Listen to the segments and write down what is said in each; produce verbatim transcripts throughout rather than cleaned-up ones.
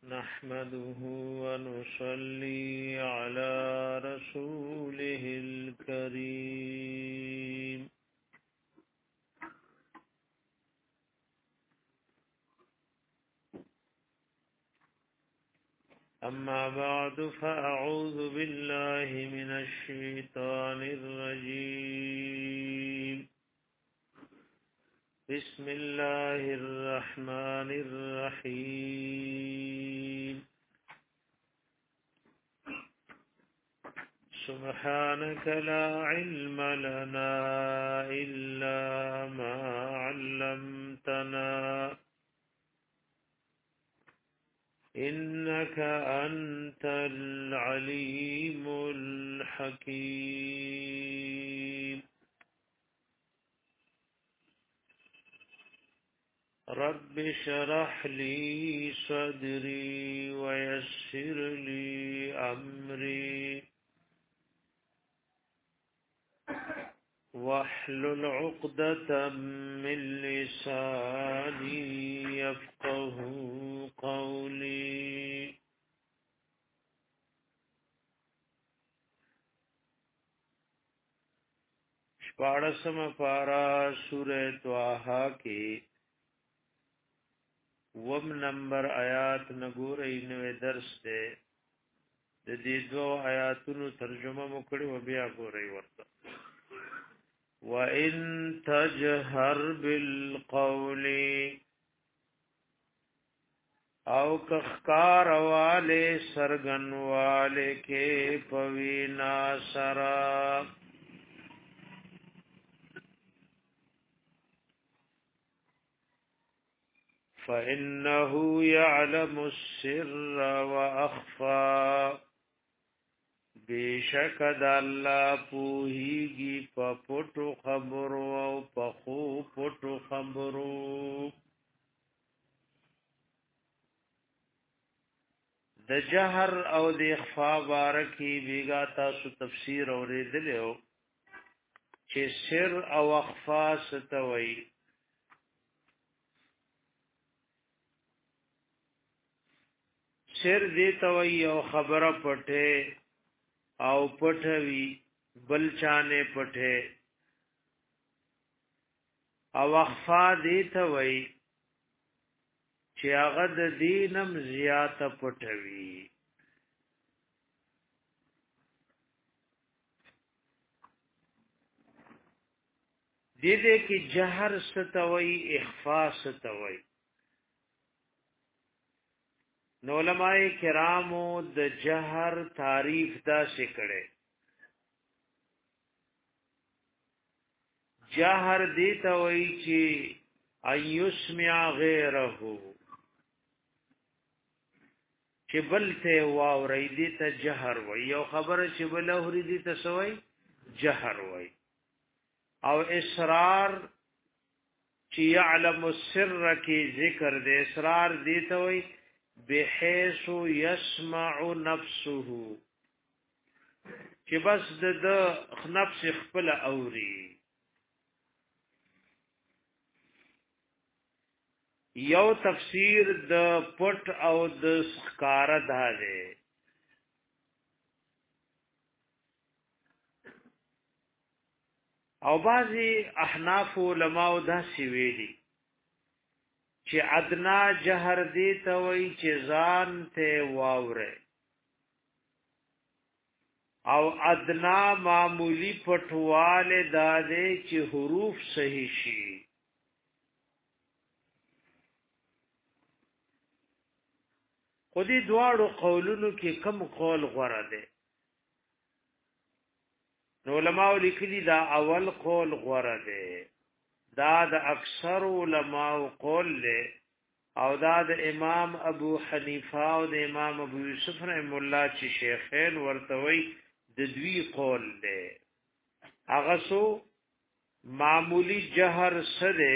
نحمده ونصلي على رسوله الكريم أما بعد فأعوذ بالله من الشيطان الرجيم بسم الله الرحمن الرحيم سبحانك لا علم لنا إلا ما علمتنا إنك أنت العليم الحكيم رب شرح لي صدري ويسر لي أمري واحلل عقدة من لساني يفقه قولي شپاڑسم پارا سورہ طه کی وم نمبر آیات نګورئ نوې درس ته د دې دوه آیاتونو ترجمه مو کړې و بیا ګورئ ورته وَإِن تَجْهَرْ بِالْقَوْلِ او کخکار والے سرگن والے کے پوینا سرا فَإِنَّهُ يَعْلَمُ السِّرَّ وَأَخْفَى بیشک د الله پوهیږي په پټو خبرو او په خو پټو خبرو د جهر او د اخفاء بارکی بیگا تاسو تفسیر اوریدلو چې سر او اخفا ستوي سر دې توي او خبره پټه او پټوي بل چانه پټه او اخفا دې ته وای چې هغه د دینم زیاته پټوي دې دې کې جهر ستوي اخفا ستوي نو علماء کرامو د جهر تعریف دا شکړي جهر دیتا وای چې ايسمع غیره چې بل ته واوري دیتا جهر وای یو خبره چې بل اوري دیتا سوای جهر وای او اصرار چې يعلم السر کی ذکر دے اصرار دیتا وای بحيث يسمع نفسه چې بس د نفس خپل اوري یو تفسیر د پټ او د ښکار ده او بعضی احناف علماء دا سی ویلي چې ادنا جهر دی ته وای چې ځان ته واوره او ادنا معمولی پټواله دادې چې حروف صحیح شي خودي دواړو قولونو کې کم قول غوړه ده نو علماء لیکلي دا اول قول غوړه ده دا د اکثر علماء قول له او دا د امام ابو حنیفه او د امام ابو یوسف رحم الله چې شیخین ورتوي د دوی قول له هغه سو معمولی جهر سره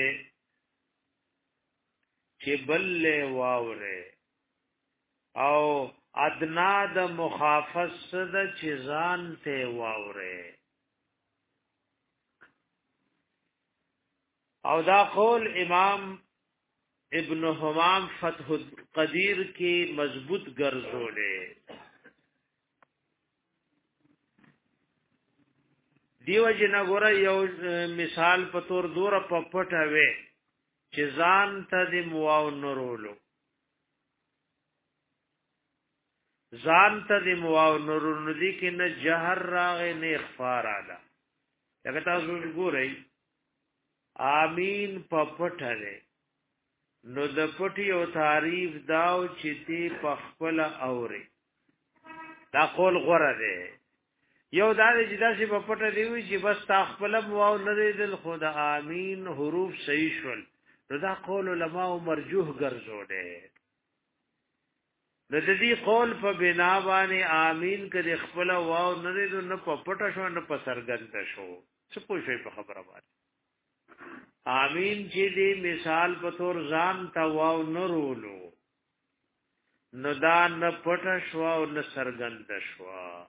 چې بل واوره او ادنا د مخافت سره چې ځان ته واوره او دا قول امام ابن حمام فتح القدیر کې مضبوط ګرځولې دیو جنا ګره یو مثال په تور دور په پټه وې چې ځان ته د مواو نورولو ځان ته د مواو نورولو دي کې نه جهر راغې نه اخفار اعلی لکه تاسو ګورئ آمین په پټه ده نو د پټي او تعریف داو چې تی په خپل اوري دا قول غره ده یو دا چې داسې په پټه دی وي چې بس تا خپل مواو نه دل خدا آمین حروف صحیح شول نو دا قول علماء مرجوح ګرځوله د دې قول په بنا باندې آمین کړي خپل واو نه دې نو په پټه شو نه په سرګند شو څه پوښي په خبره باندې آمین چې دې مثال په تور ځان تا واو نه رولو نو دا نه پټه شو او نه سرګند شو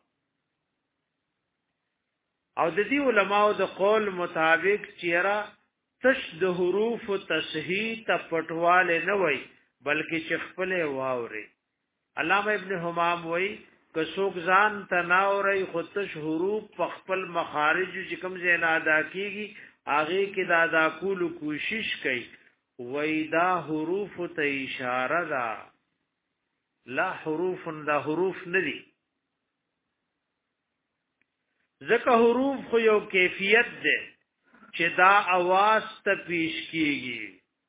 او د دې علماء د قول مطابق چیرې تش د حروف تصحیح ته پټواله نه وای بلکې چې خپل واوري علامه ابن حمام وای که څوک ځان تناوري خودش حروف په خپل مخارج چې کوم ځای نه ادا کیږي هغه کې دا ادا کول کوشش کوي وای دا حروف ته اشاره ده لا حروف دا حروف ندي ځکه حروف خو یو کیفیت ده چې دا आवाज ته پیش کیږي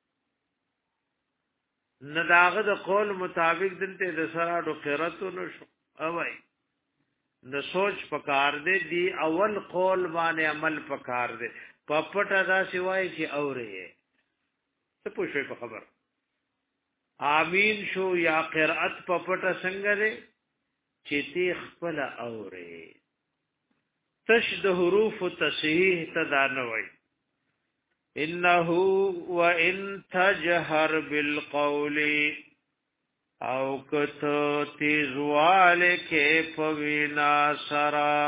نداغه د قول مطابق دلته د سراډو قراتو نشو اوای د سوچ پکار دی دی اول قول باندې عمل پکار دی پپټه دا سوای چې اوره څه پوښي په خبر امین شو یا قرات پپټه څنګه دی چې تی خپل اوره تش د حروف تصحیح تدا نه وای انه وان تجهر بالقول او کته تیزوال کې پوینا سرا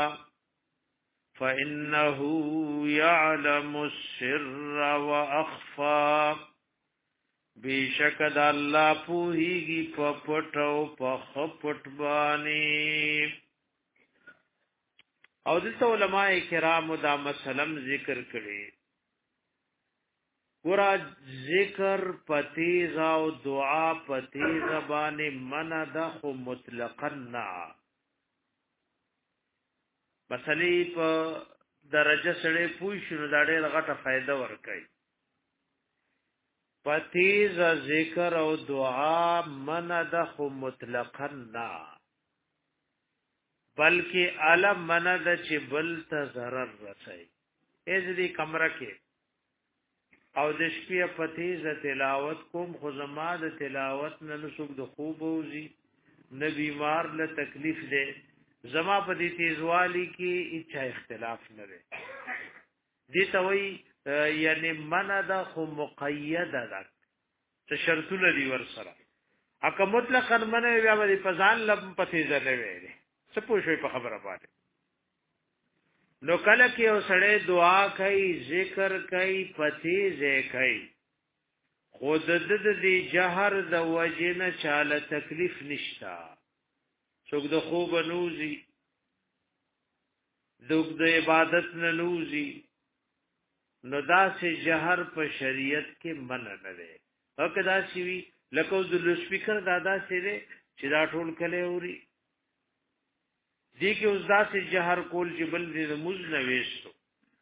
فانه يعلم السر واخفى بیشک د الله پوهیږي په پټو په خپټ باندې او د علماء کرام دا مسلم ذکر کړي ګور ذکر پتیز او دعا پتیز باندې من ده خو مطلقاً نه مسلې په درجه سره پوښ شنو دا ډېر غټه فائدہ ورکړي پتیز ذکر او دعا من ده خو مطلقاً نه بلکې علم من ده چې بل ته ضرر رسي اې دې کمره کې او د شپې پتیز تلاوت کوم خو زما د تلاوت نه نسوک د خوب اوزي نه بیمار له تکلیف ده زما په دې تیزوالی کې اچھا اختلاف نه ده دې ته وی یعنی منع ده خو مقید ده څه شرطونه دي ور سره اګه مطلقاً منع بیا به په ځان لب پتیز نه وي څه پوښوي په خبره باندې نو کله کې او سړی دعا کوي ذکر کوي پتیزه کوي خود د دې جهر د وجنه چاله تکلیف نشتا څوک د خوب نوزي دوک د عبادت نه نوزي نو دا سه جهر په شریعت کې منع نه ده او کدا سی وی لکه د سپیکر دادا سره چې دا ټول کله اوري دی کې اوس داسې جهر کول چې بل دې موز نه وېستو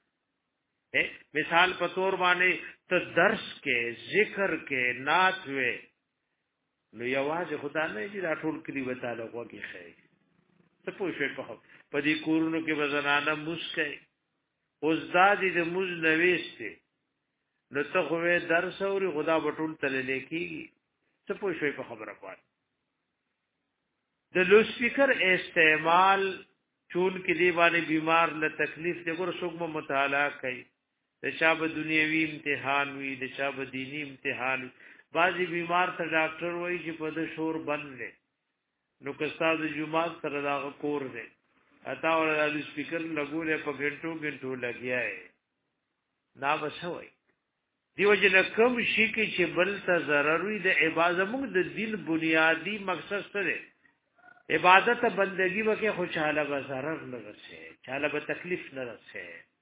مثال په تور باندې ته درس کې ذکر کې نعت وې نو یوازې خدا نه چې دا ټول کلی وتا لغوه کې خیر څه پوښې په په دې کورونو کې بزنانه مسکه اوس دادې د موز نه وېستې نو ته خو درس اوري خدا بټول تل لیکيږي څه پوښې په خبره پات د لو سپیکر استعمال چون کې دی باندې بیمار له تکلیف دی ګور څوک مطالعه کوي د چا به دنیوي امتحان وي د چا به دینی امتحان بعضی بیمار ته ډاکټر وایي چې په د شور بند لې نو کستا د جمعه سره دا کور دی اتا ول د سپیکر لګولې په غنټو غنټو لګیا ہے نا بسوي دیو جن کم شي کې چې بل ته ضرر وي د عبادت موږ د دین بنیادی مقصد سره عبادت بندگی وکي خوشاله به ضرر نه رسي چاله به تکلیف نه رسي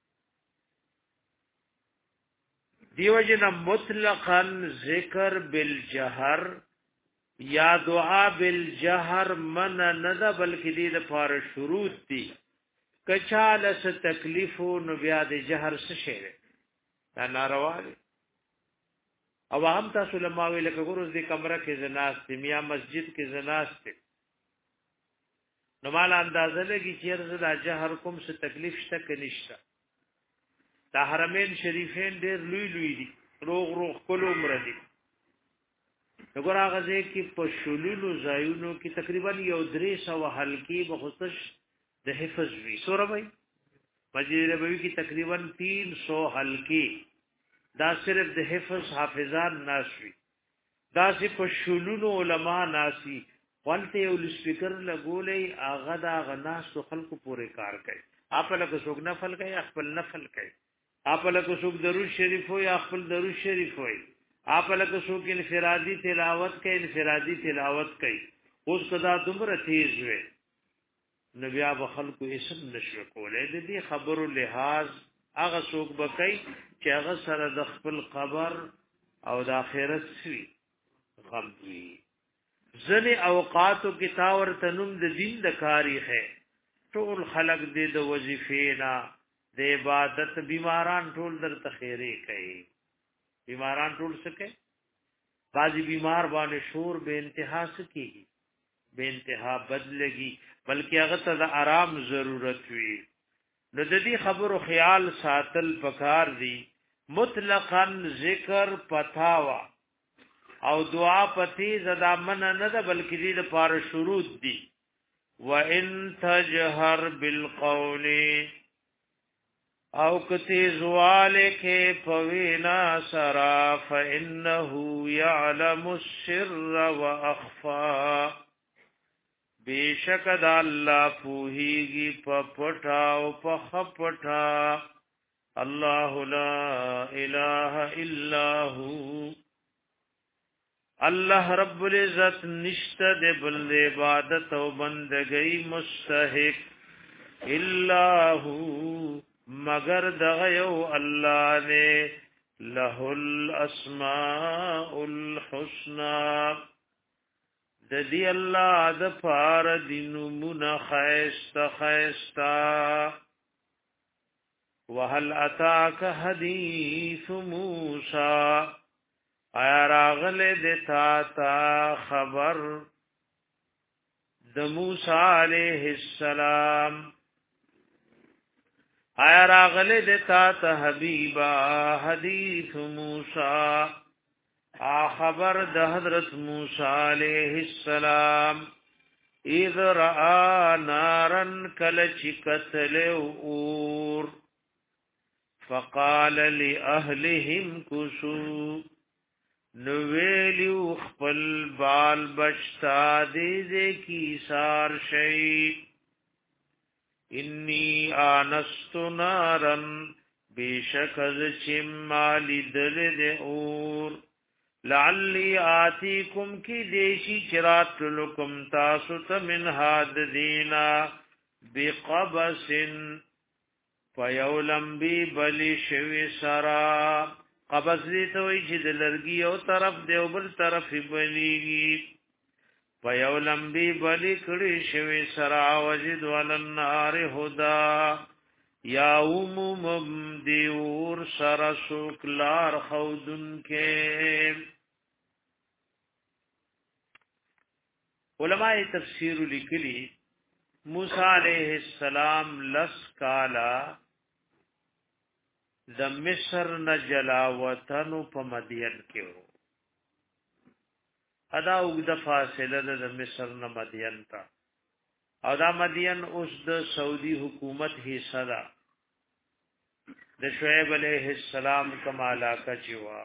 دیو جن مطلقاً ذکر بالجهر یا دعا بالجهر من نه ده بلکې دې لپاره شروط دي کچاله څه تکلیف نو بیا د جهر څه شي دا ناروا دي او هم تاسو لماوي لکه ګورز دې کمره کې زناست میا مسجد کې زناست نو مال اندازه لګي چې رزه د جهر کوم څه تکلیف شته کې نشته د حرمین شریفین ډېر لوی لوی دي روغ روغ کولو عمر دي وګور هغه ځکه په شلولو ځایونو کې تقریبا یو درې سو حلقې بخصوص د حفظ وی سره وای مسجد نبوي کې تقریبا تین سو حلقې دا صرف د حفظ حافظان ناشوي دا صرف په شلولو علما ناسي ولته یو سپیکر لګولې هغه دا غناس خلکو پورې کار کوي خپل کو څوک نفل کوي خپل نفل کوي خپل کو څوک درود شریف وي خپل درود شریف وي خپل کو څوک انفرادي تلاوت کوي انفرادي تلاوت کوي اوس کدا دومره تیز وي نبي ابو خلکو اسم نشو کولای د دې خبرو لحاظ هغه څوک بکای چې هغه سره د خپل قبر او د آخرت سوي غم وي ځنې اوقاتو کې تاور تنم د دین د کاریخه ټول خلق دې د وظیفینا د عبادت بیماران ټول در تخیری کوي بیماران ټول سکے بعضی بیمار باندې شور به انتها سکی به انتها بدلږي بلکې هغه ته د آرام ضرورت وي نو د دې خبرو خیال ساتل پکار دي مطلقاً ذکر پتاوا او دعا پتی زدا من نه ده بلکې دې لپاره شروط دي وان تجهر بالقول او کتی زوال کے پوینا سرا فإنه يعلم السر واخفا بیشک د الله پوهیږي په پټا او په خپټا الله لا اله الا هو الله رب العزت نشته د بل عبادت او بندګۍ مستحق الا هو مگر دغه یو الله نے له الاسماء الحسنى د دې الله د فار دینو من خیست خیستا وهل اتاک حدیث موسی آیا راغله د تا تا خبر د موسی علیہ السلام آیا راغله د تا ته حبیبا حدیث موسی ا خبر د حضرت موسی علیہ السلام اذ را نارن کل چکتل اور فقال لاهلهم كسو نویلیو خپل بال بچتا دیزے کی سار شئی انی آنست نارن بیشک از چمالی دل دے اور لعلی آتیکم کی دیشی چرات لکم تاسط من حاد دینا بقبس فیولم بی بلی شوی سرا قبض دی توی چې د لرګي او طرف دی او بل طرف بلیږي پيو لمبي بلی کړي شوی سرا وجد ولنار هدا یا عموم دیور سرا سوکلار خودن کې علماء تفسیر لیکلي موسی علیہ السلام لس کالا د مصر نه جلاوطنو په مدین کې وو ادا وګد فاصله د مصر نه مدین تا او دا مدین اوس د سعودي حکومت حصہ ده د شعیب علیہ السلام کما علاقه چوا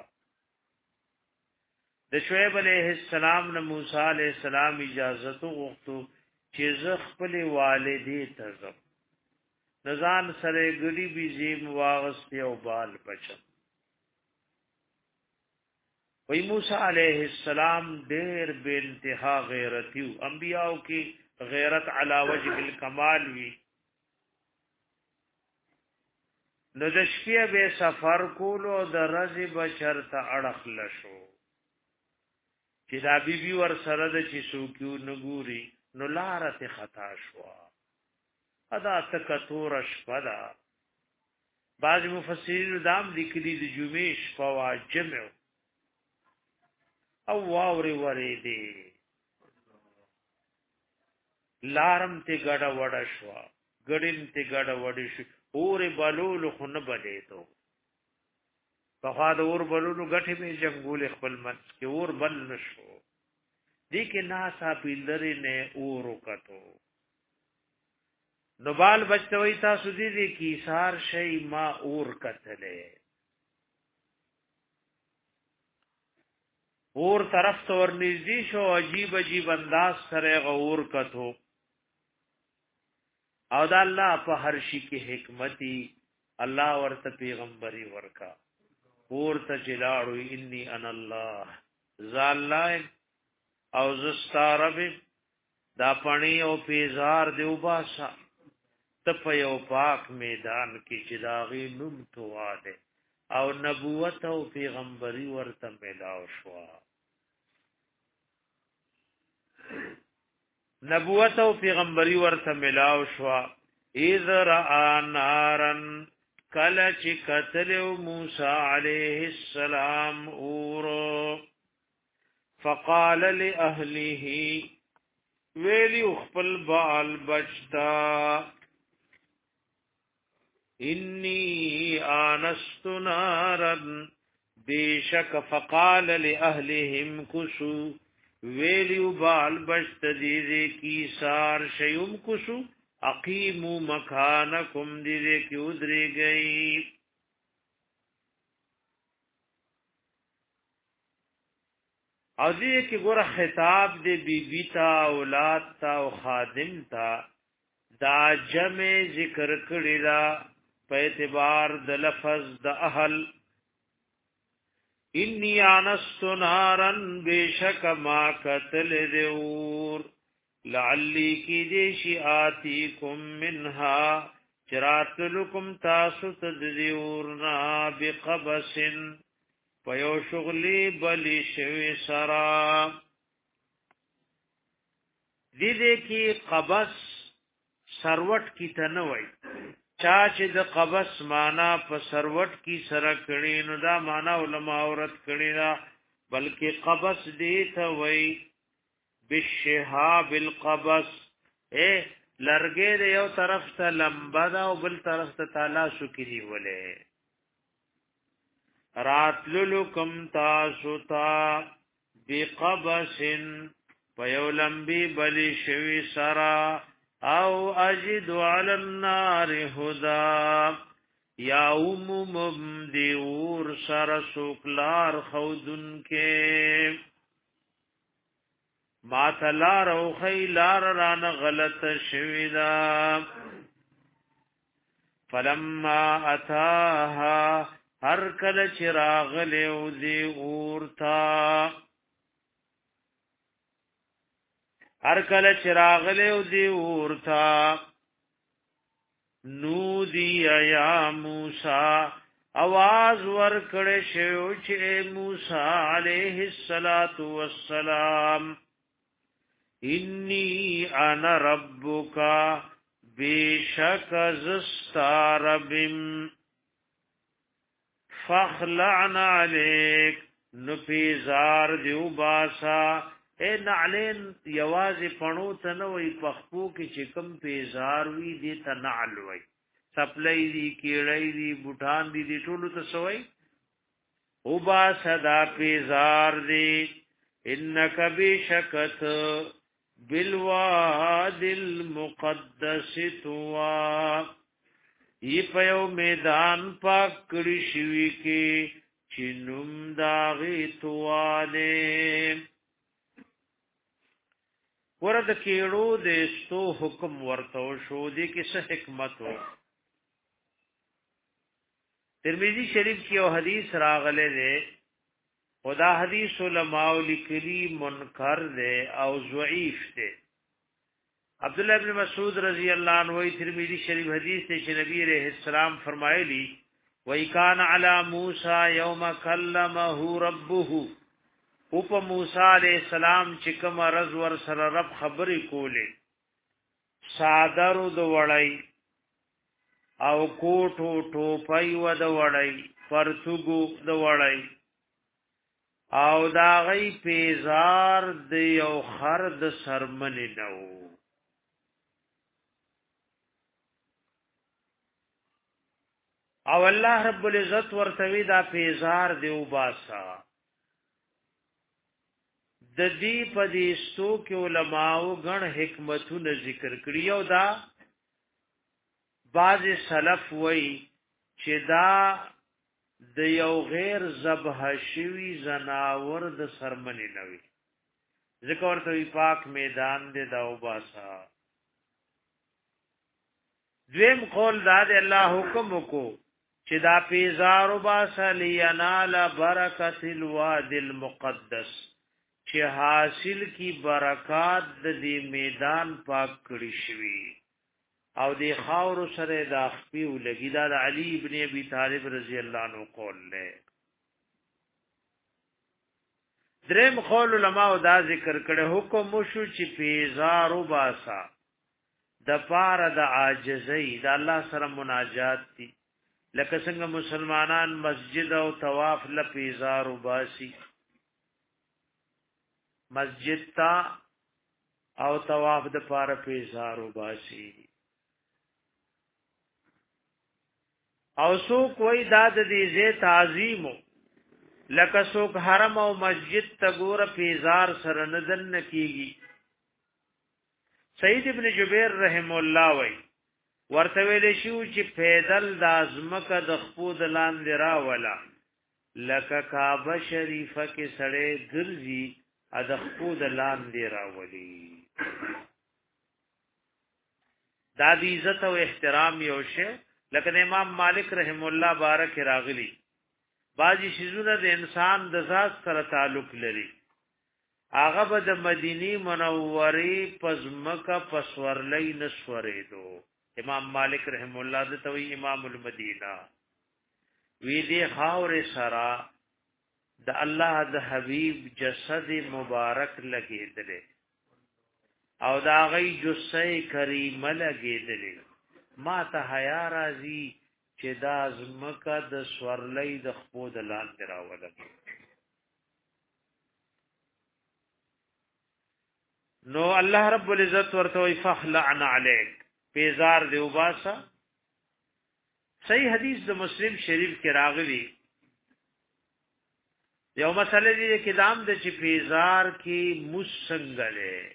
د شعیب علیہ السلام نه موسی علیہ السلام اجازه وغوښتو چې زه خپل والدې ته ځم نزان سره ګډي بي زم واغست یو بال بچم وی موسی علیہ السلام ډیر بے انتها غیرتی او انبیاء کی غیرت علی وجه الکمال وی نو د شپې به سفر کولو د رزي بچر ته اڑخ لشو چې دا بی بی ور سره د چې سوکیو نګوري نو لارته خطا شو ادا تکتور شپدا بعض مفسرین دام لیکلي د جمعې شپه وا جمع او واوري ورې دي لارم ته ګډه وډه شو ګډین ته ګډه وډه شو اور بلول خو نه بلې تو په خوا د اور بلولو غټي به جنگول خپل منځ کې اور بل نشو دې کې ناسا پیلري نه اور وکړو نو بال بچوي تاسو دې دې کې سار شي ما اور کتلې اور طرف ته ورنږدې شو عجیب عجیب انداز سره غور کتو او دا الله په هر شي کې حکمتي الله ورته پیغمبري ورکا اور ته جلاړو انی ان الله زالای او زستارب دا پانی او پیزار دیو باسا تپ یو پاک میدان کې چې داغي نوم تواده او نبوت او پیغمبري ورته ملاو شو نبوت او پیغمبري ورته ملاو شو اذ را نارن کله چې قتل موسی عليه السلام اور فقال لاهله ویلی خپل بال بچتا انی آنست نارن بیشک فقال لأهلهم کسو ویلیو بال بشت دیده کی سار شیم کسو اقیمو مکانکم دیده کی ادری گئی او دیده کی گورا خطاب دی بی بی تا اولاد تا او خادم تا دا جمع ذکر کری دا په اعتبار د لفظ د اهل انی انست نارن بیشک ما قتل دیور لعلی کی دیشی آتیکم منها چراتلکم تاسو تدیورنا بقبسن پیو شغلی بلی شوی سرا دیده کی قبس سروٹ کی تنوی چا چې د قبس معنا په سروت کی سره کړي نو دا معنا علما اورت کړي را بلکې قبس دی ته وای بالشهاب القبس اے لرګې د یو طرف ته لمبا دا او بل طرف ته تعالی شو کړي ولې راتللکم تاسو تا بقبس په یو لمبي بلی شوی سرا او اجد علی النار هدا یا عموم دیور سر سوکلار خودن کے ما تلار او خیلار ران غلط شویدا فلما اتاها هر کل چراغ لیو دیور تا هر کله چراغ له دی ورتا نو دی یا موسی आवाज ور کړه شو چې موسی عليه السلام انی انا ربک بیشک زستاربم فخلعنا علیک نفیزار دیو باسا اے نعلین یوازی پنو تنوی پخپو کی چکم پیزار وی دی تا نعل وی سپلی دی کیڑی دی بوٹان دی دی ټولو تسوی او با صدا پیزار دی انک بشکت بالواد المقدس توا ای پیو میدان پاک کری شوی کی چنم داغی توا دیم ورد کېړو د استو حکم ورته شو دي کې څه حکمت و ترمذی شریف کې یو حدیث راغله ده خدا حدیث علماء لیکلی منکر دے او ضعیف دے عبداللہ ابن مسعود رضی اللہ عنہ ترمذی شریف حدیث تے کہ نبی علیہ السلام فرمایلی وَإِكَانَ عَلَى مُوسَى يَوْمَ كَلَّمَهُ رَبُّهُ او په موسی علیہ السلام چې کوم رز ور سره رب خبرې کولې صادر د وړای او کوټو ټوپای و د وړای پرتګو د وړای او دا غي پیزار د یو خر د سرمنې نو او الله رب العزت ورته دا پیزار دی وباسا د دې په دې ستو کې علماو غن حکمتونه ذکر کړی او دا بعض سلف وای چې دا د یو غیر ذبح شوی زناور د سرمنې نوي ذکر ورته پاک میدان دې دا وباسا دویم قول دا د الله حکم کو چې دا پیزار وباسا لینال برکت الواد المقدس چې حاصل کی برکات د دې میدان پاک کړی شوی او دی خاور سره دا خپیو لګی دا د علی ابن ابي طالب رضی الله عنه قول له دریم قول علماء دا ذکر کړه حکم شو چې پیزار وباسا د پاره د عاجزۍ د الله سره مناجات دي لکه څنګه مسلمانان مسجد او طواف ل پیزار وباسي مسجد تا او طواف د پاره پیزار وباسي او سو کوئی داد دیزه تعظیم لکه سوک حرم او مسجد تا ګور پیزار سره نزل نکیږي سید ابن جبیر رحم الله وای ورته ویل شو چې پیدل د ازمکه د خپود لاندې را ولا لکه کعبه شریفه کې سړې ګرځي ا د خپود لاندې را ولي دا د عزت او احترام یو شی لکه امام مالک رحم الله بارک راغلی باجی شیزونه د انسان د ذات سره تعلق لري هغه به د مدینی منورې پزمکه پسورلې نسورې دو امام مالک رحم الله د توي امام المدینه وی دی خاور سرا د الله د حبیب جسد مبارک لګیدل او دا غي جسې کریمه لګیدل ما ته حیا راځي چې دا زمکه د سورلې د خپود لاندې راولم نو الله رب العزت ورته فخلعن علیک پیزار دی وباسا صحیح حدیث د مسلم شریف کې راغلی یو مسله دی کې دام د چې پیزار کې مسنګله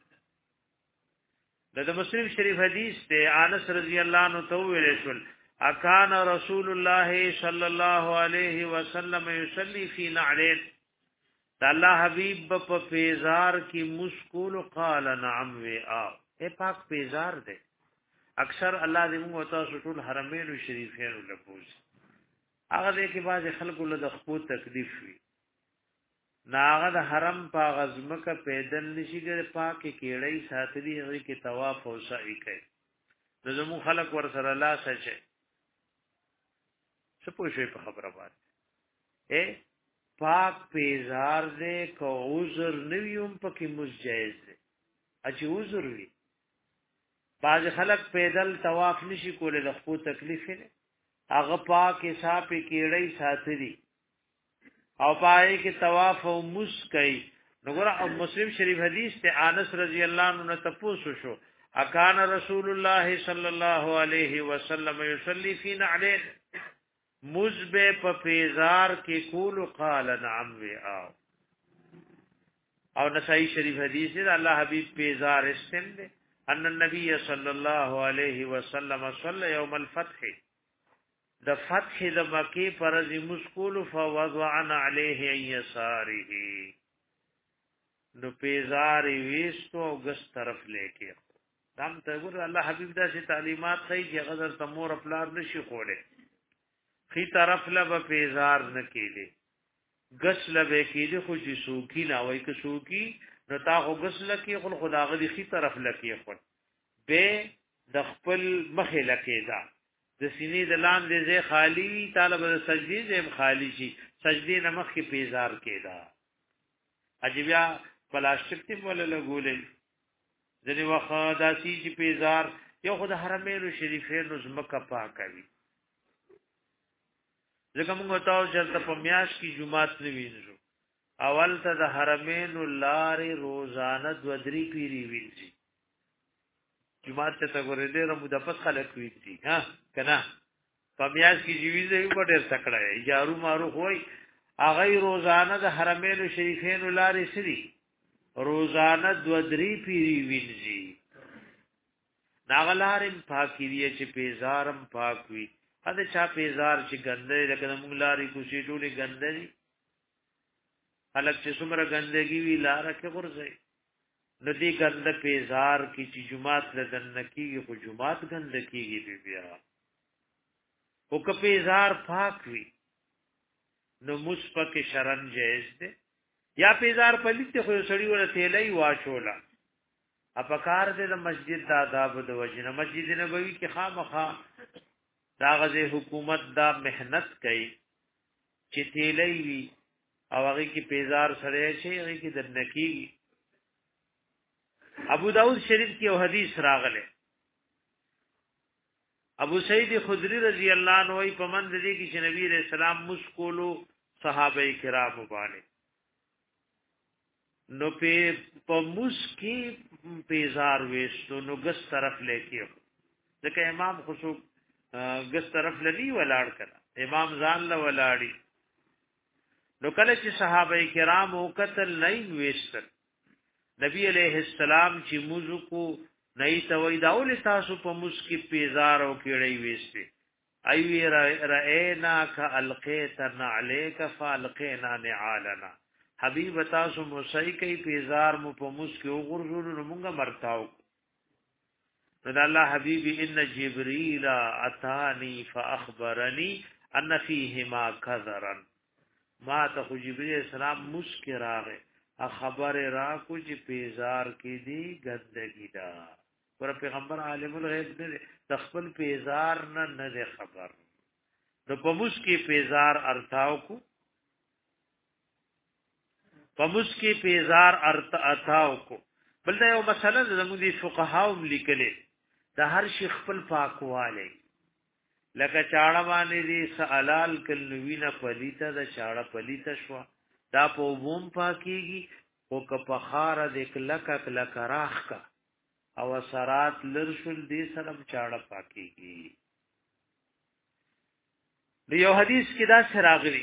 د مسلم شریف حدیث ته انس رضی الله عنه تو ویل شول اکان رسول الله صلی الله علیه وسلم یصلی فی نعلین الله حبیب په پیزار کې مسکول قال نعم و ا اے پاک پیزار دے اکثر الله دې موږ تاسو ټول حرمین شریفین لپوس هغه دې کې باز خلکو له خپل تکلیف وی ناغه د حرم په غزمکه پیدل نشي ګر پاکه کېړی ساتلی هغه کې طواف او سعی کوي د زمو خلک ور سره لا سچ څه پوښي په خبره باندې اے پاک پیزار دې کو عذر نیوم پکې مجایز دې اچ عذر وی باز خلک پیدل طواف نشي کولای د خپل تکلیف نه هغه پاک حساب کېړی ساتلی او پای کې طواف او مسکای نګور مسلم شریف حدیث ته انس رضی الله عنه تپوسو شو اکان رسول الله صلی الله علیه وسلم یصلی فی نعلین مزب په پیزار کې کول قال نعم و او او نسائی شریف حدیث ده الله حبیب پیزار استند ان النبي صلی الله علیه وسلم صلی یوم الفتح د فتح د مکی پرز مسکول فوضعنا علیه یساره نو پیزار ویستو او ګس طرف لیکي دام ته ګور الله حبیب دا سي تعلیمات کوي چې غزر تمور خپلار نشي خوله خي طرف له پیزار نه کېږي غسل به کې خو چې سوکی نه وای که سوکی نو تا خو غسل کې خو خداغه دی خي طرف لکې خو به د خپل مخه لکې دا د سینې د لاندې ځای خالی طالب د سجدي زم خالی شي سجدي نمخ کې پیزار کېدا عجیبیا پلاستیک ته ولا لګولې ځنی وخت داسي چې پیزار یو خدای حرمین شریفین زمکه پاکوي ځکه موږ تاسو چې په میاش کې جمعات نه وینځو اول ته د حرمین لارې روزانه دو درې پیری وینځي جمعات ته غوړې ډېر مو د پس خلک وینځي ها کنه په میاش کې جیویزه یو ډېر تکړه جارو مارو وای اغه روزانه د حرمین شریفین لارې سری روزانه دو درې پیری وینځي ناغلارم پاکی دی چې پیزارم پاک وي اده چا پیزار چې ګندې لکه موږ لارې کوشي ټولې ګندې الګ چې څومره ګندګي وی لار کې ورځي ندی ګند پیزار کی چې جمعات لدن کیږي خو جمعات ګند کیږي بیا او که پیزار پاک وي نو مصفق شرن جائز ده یا پیزار پلیت خو سړی ور تیلای واچولا اپکار دې د مسجد د آداب د وجنه مسجد نبوي کې خامخا دا غزه حکومت دا مهنت کوي چې تیلې وي او هغه کې پیزار سره شي هغه کې د نکی ابو داود شریف کې یو حدیث راغله ابو سعید خدری رضی الله عنه په مند دي کې چې نبی رسول الله مسکولو صحابه کرام باندې نو په پموس کې پیزار وېستو نو ګس طرف لیکيو ځکه امام خصو ګس طرف لنی ولاړ کړه امام ځان له ولاړی نو کله چې صحابه کرام او قتل نه وېستل نبی علیہ السلام چې موضوع کو نه توي داول تاسو په موس کې پیزار او کېړې وېسته ايوي راینا ک القیتنا علیک فالقینا نعالنا حبیب تاسو موسی کوي پیزار مو په موس کې وګورځول نو مونږه مرتاو نو الله حبیبی ان جبريل اتانی فاخبرني ان فيهما كذرا ما ته جبريل السلام مسکراغه خبر را کو چې پیزار کې دی ګندګی دا پر پیغمبر عالم الغیب نه تخپل پیزار نه نه خبر نو په موس کې پیزار ارتاو کو پموس کې پیزار ارت اتاو کو بل دا یو مسله زموږ دي فقهاو لیکلې د هر شي خپل پاکواله لکه چاړه باندې دي سالال کلوینه پلیته د چاړه پلیته شو دا په ووم پاکيږي او که په خار د کلک کلک راخ کا او سرات لرشل دي سلام چاړه پاکيږي یو حدیث کې دا سراغلی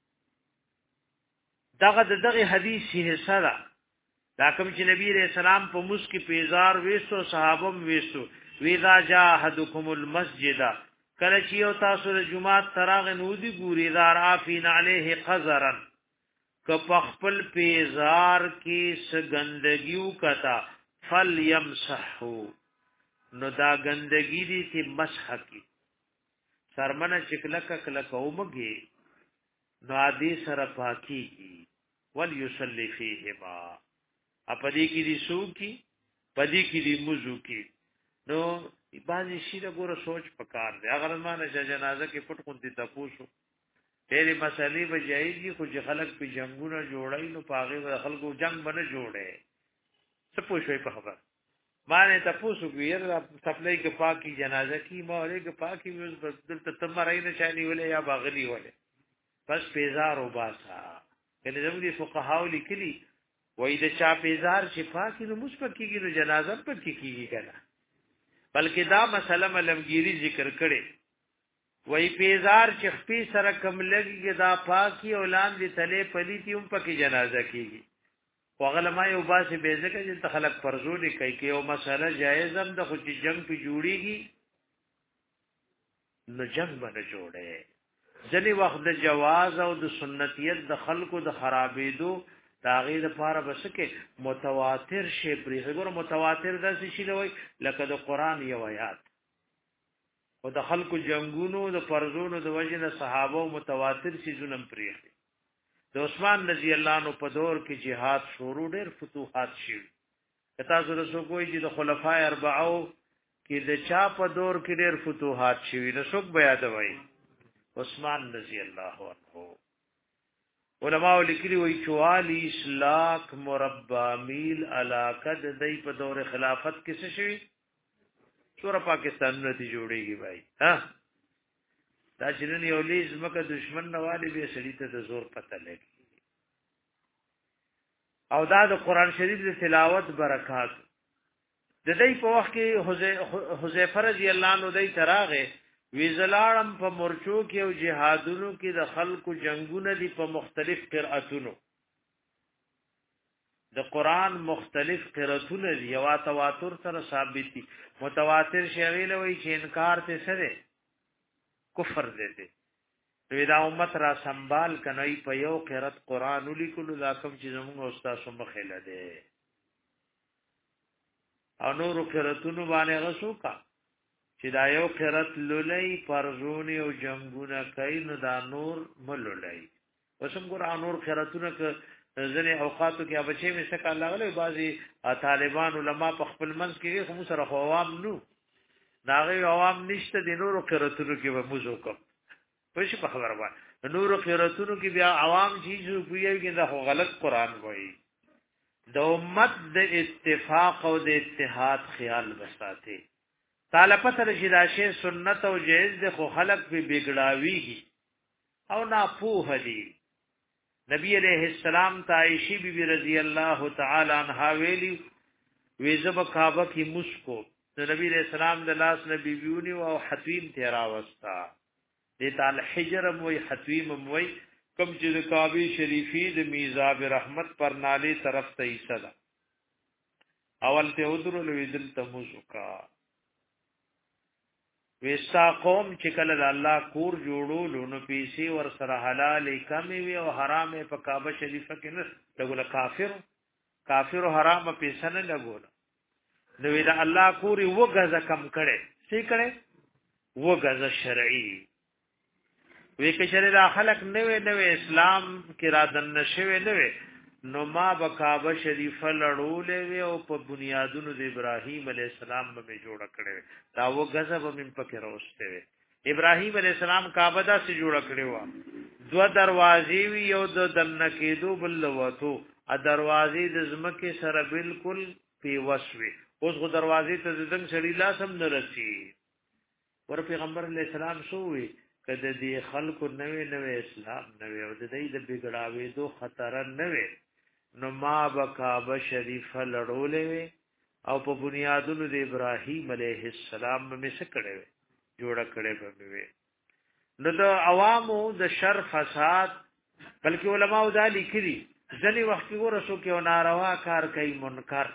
دغه دغه حدیث حصہ دا دا کوم چې نبی رسول الله په موس کې پیزار وېستو صحابم وېستو ویذا جاء احدکم المسجد کله چې یو تاسو د جمعه تراغ نودي ګوري دار عافین علیه قذرا ک خپل پیزار کې سګندګیو کتا فل یمسحو نو دا ګندګی دي چې مسح کی سرمنه چکلک کلک اومږي نو ادي سره پاکيږي ول يصلي فيهما اپدې کې دي سو کی پدې کې دي مزو کی نو باندې شي دا ګوره سوچ پکار دی اگر مانه جنازه کې پټ کونتي تاسو ډېرې مسلې به جایږي خو چې خلک په جنگونه جوړای نو پاغه د خلکو جنگ باندې جوړه څه پوښوي په خبر باندې تاسو ګیر سپلای کې پاکي جنازه کې مولې کې پاکي وز بدل ته تمرای نه چالي ولې یا باغلی ولې بس پیزار او باسا کله زموږ فقهاو لیکلي وای د چا پیزار چې پاکي نو مثبت کیږي نو جنازه پر کیږي کنه بلکې دا مسله ملمگیری ذکر کړي وای پیزار چې خپې سره کم لګي دا پاکي اولان دي تله پلیتی هم پکې جنازه کیږي وغلما یو باسه بیزکه چې تخلق فرضونه کوي کې یو مسله جایز هم د خو چې جنگ په جوړیږي نو جنگ باندې جوړه ځنی وخت د جواز او د سنتیت د خلقو د خرابېدو داغه د پاره بس کې متواتر شی پرې وګوره متواتر د څه شي وای لکه د قران یو آیات او د خلقو جنگونو د فرضونو د وجنه صحابه متواتر شي زنم پرې د عثمان رضی الله عنه په دور کې jihad شروع ډېر فتوحات شوه. تاسو رسو کوی چې د خلفای اربعو کې د چا په دور کې ډېر فتوحات شوه نو څوک بیا دا وایي عثمان رضی الله عنه. علماء لیکلي وایي چوالیس لاکھ مربع میل علاقه د دې په دور خلافت کې څه شوی سورہ پاکستان نتی جوړیږي بھائی ها دا چې نن یو لیز مکه دشمن نوالی به سړی ته د زور پته لګي او دا د قران شریف د تلاوت برکات د دې په وخت کې حذیفه رضی الله عنه دای تراغه وی زلالم په مرچو کې او جهادونو کې د خلکو جنگونه دي په مختلف قراتونو د قران مختلف قراتونه دي او تواتر سره ثابت دي. متواتر شویل وی چې انکار ته سره کفر دی دوی دا امت را سنبال کنای په یو قرات قران لیکلو دا کوم چې زموږ استاد سم خېله دی او نور قراتونو باندې غسو کا چې دا یو قرات لولای پرزونی او جنگونه کوي نو دا نور ملولای وسم ګور نور قراتونه ک ځنه اوقاتو کې بچي مې څه کار لاغله بعضي طالبان علما په خپل منځ کې خو سره عوام نو داغه عوام نشته د نورو قراتونو کې به موضوع کوم پښې په خبره باندې نورو قراتونو کې بیا عوام چیزو کوي دا غلط قران وایي د امت د اتفاق او د اتحاد خیال وساتي تعالی پتر شیداشه سنت او جایز د خو خلق به بګړاویږي او نا پوه دي. نبی علیہ السلام عائشہ بی بی رضی اللہ تعالی عنہا ویلی ویزب کعبہ کی مسکو تو نبی علیہ السلام د لاس نبی بیونی او حتویم تیرا وستا دیتا الحجر موی حتویم موی کم چې د کعبه شریفی د میزاب رحمت پر نالی طرف ته ایسدا اول ته ودرو لویدل تمزکا وستا قوم چې کله د الله کور جوړولو نو پیسې ور سره حلال کمی وی او حرام په کعبه شریفه کې نه لګول کافر کافر او حرام پیسې نه لګول نو دا الله کور یو غزه کم کړي څه کړي و غزه شرعي وی کې شریعه خلق نوې نوې اسلام کې را دن نشوي نوې نو ما بکعبه شریفه لړولې وی او په بنیادونو د ابراهیم علی السلام به جوړ کړي دا و غضب من پکې راوسته وی ابراهیم علی السلام کعبه دا سي جوړ کړي و دو دروازې وی یو د دنه کېدو بل وته ا دروازې د زمکه سره بالکل پیوسوي اوس غو دروازې ته زدن شړی لا سم نه رسی ور پیغمبر علی السلام سووي کده دې خلکو نوې نوې اسلام نوې او د دې د بګړاوې دو خطر نوې نو ما بکعبه شریفه لړولې او په بنیادونو د ابراهیم علیه السلام به څه کړي جوړ کړي به وي نو د عوامو د شر فساد بلکې علماء دا لیکلي ځنی وخت ورسو کې ناروا کار کوي منکر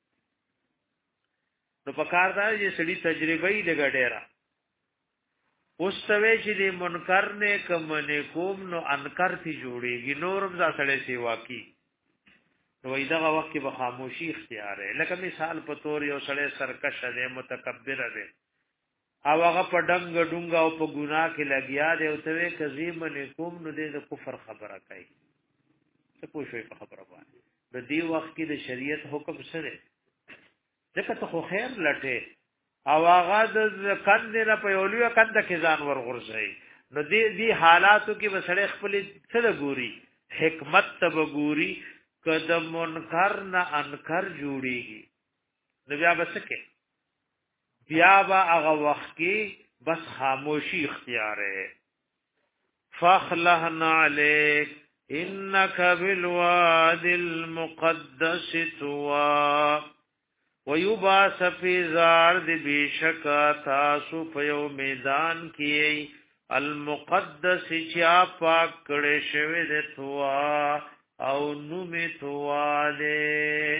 نو په کار دا چې سړي تجربه یې لګډېرا اوس توې چې د منکر نه کوم نه کوم نو انکر تی جوړيږي نورم ځا سړې سی واقعي نو دغه وخت کې به خاموشي اختیار ہے لکه مثال په تور یو سړی سرکش دی متکبر دی او هغه په ډنګ ډنګ او په ګناه کې لګیا دی او ته کظیم نه کوم نو د کفر خبره کوي څه پوښوي په خبره باندې د دې وخت کې د شریعت حکم سره ځکه ته خو خیر لټه او هغه د کند نه په یولو کند کې ځان ورغورځي نو دې دې حالاتو کې وسړی خپل څه ګوري حکمت تب ګوري کده منکر نه انکر جوړيږي نو بیا بسکه بیا با هغه وخت کې بس خاموشي اختیار ہے فخلهنا عليك انك بالواد المقدس توا ويباس في زارد بشکا تاسو په یو میدان کې المقدس چا پاک کړه شوی د توا او نومی تواله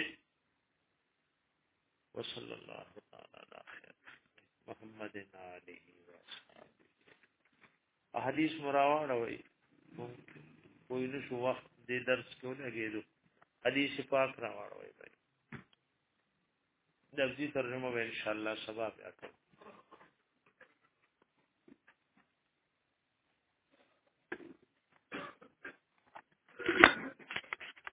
وصلی اللہ تعالی علی خیر محمد علیہ وسلم حدیث مراوړ وای کوئی نو شو وخت دې درس کو لګیدو حدیث پاک راوړ وای د دې ترجمه ان شاء الله سبا بیا کوم